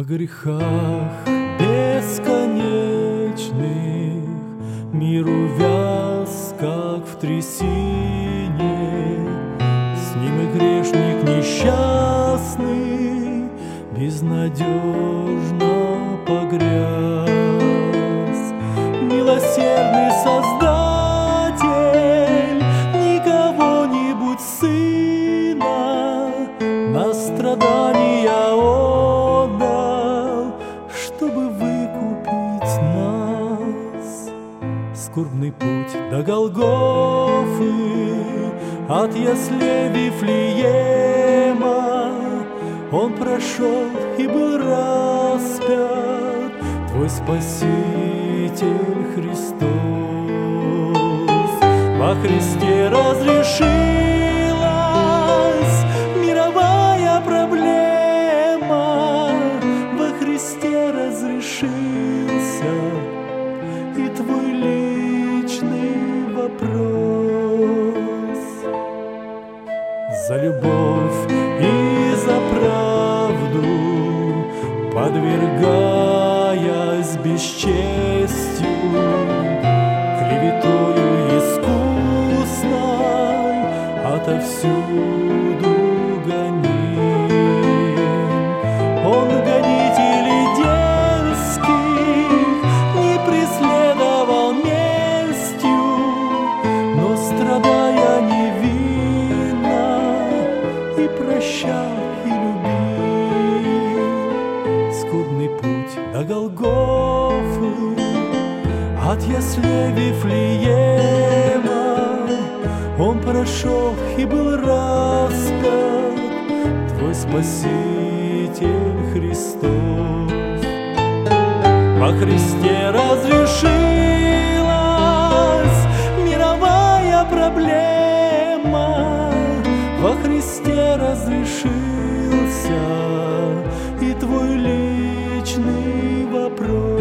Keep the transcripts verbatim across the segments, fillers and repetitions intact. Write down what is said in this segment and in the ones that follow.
грехах бесконечных мир увяз, как в трясине. С ним и грешник несчастный безнадежно погряз. Милосердный Создатель никого-нибудь Сына на страдания отдал, чтобы выкупить нас. Скорбный путь до Голгофы от яслей Вифлеема Он прошел и был распят, Твой Спаситель Христос. Во Христе разрешилась мировая проблема, во Христе разрешился и Твой личный вопрос. За любовь и за правду, подвергаясь бесчестью, клеветою искусной, отовсюду гоним. Он гонителей дерзких не преследовал местью, но, страдая невинно, и прощал, и любил. Скудный путь до Голгофы от яслей Вифлеема Он прошел и был распят, Твой Спаситель Христос. Во Христе разрешилась мировая проблема, во Христе разрешился и Твой личный вопрос.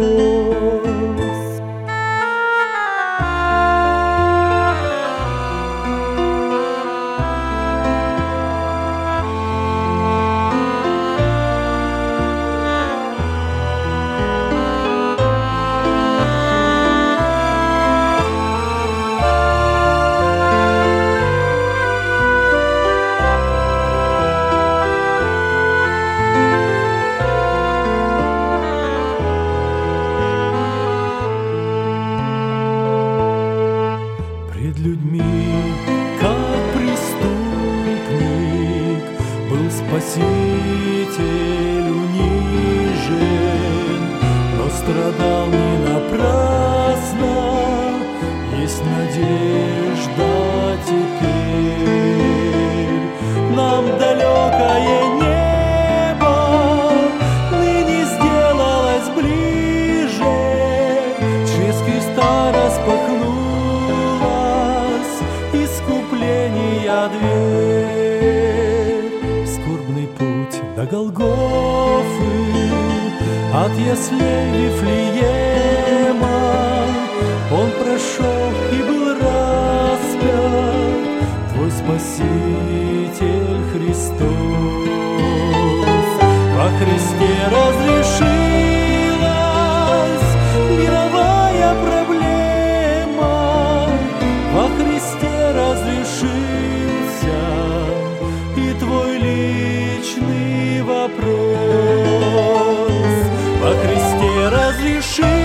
Пред людьми, как преступник, был Спаситель унижен, но страдал не напрасно, есть надежда теперь. Нам далекое небо ныне сделалось ближе, через креста распахнулось искупления дверь. Скорбный путь до Голгофы от яслей Вифлеема Он прошел и был распят, Твой Спаситель Христос. Во Христе разрешилась мировая проблема, во Христе разрешился и Твой личный вопрос. Во Христе разрешился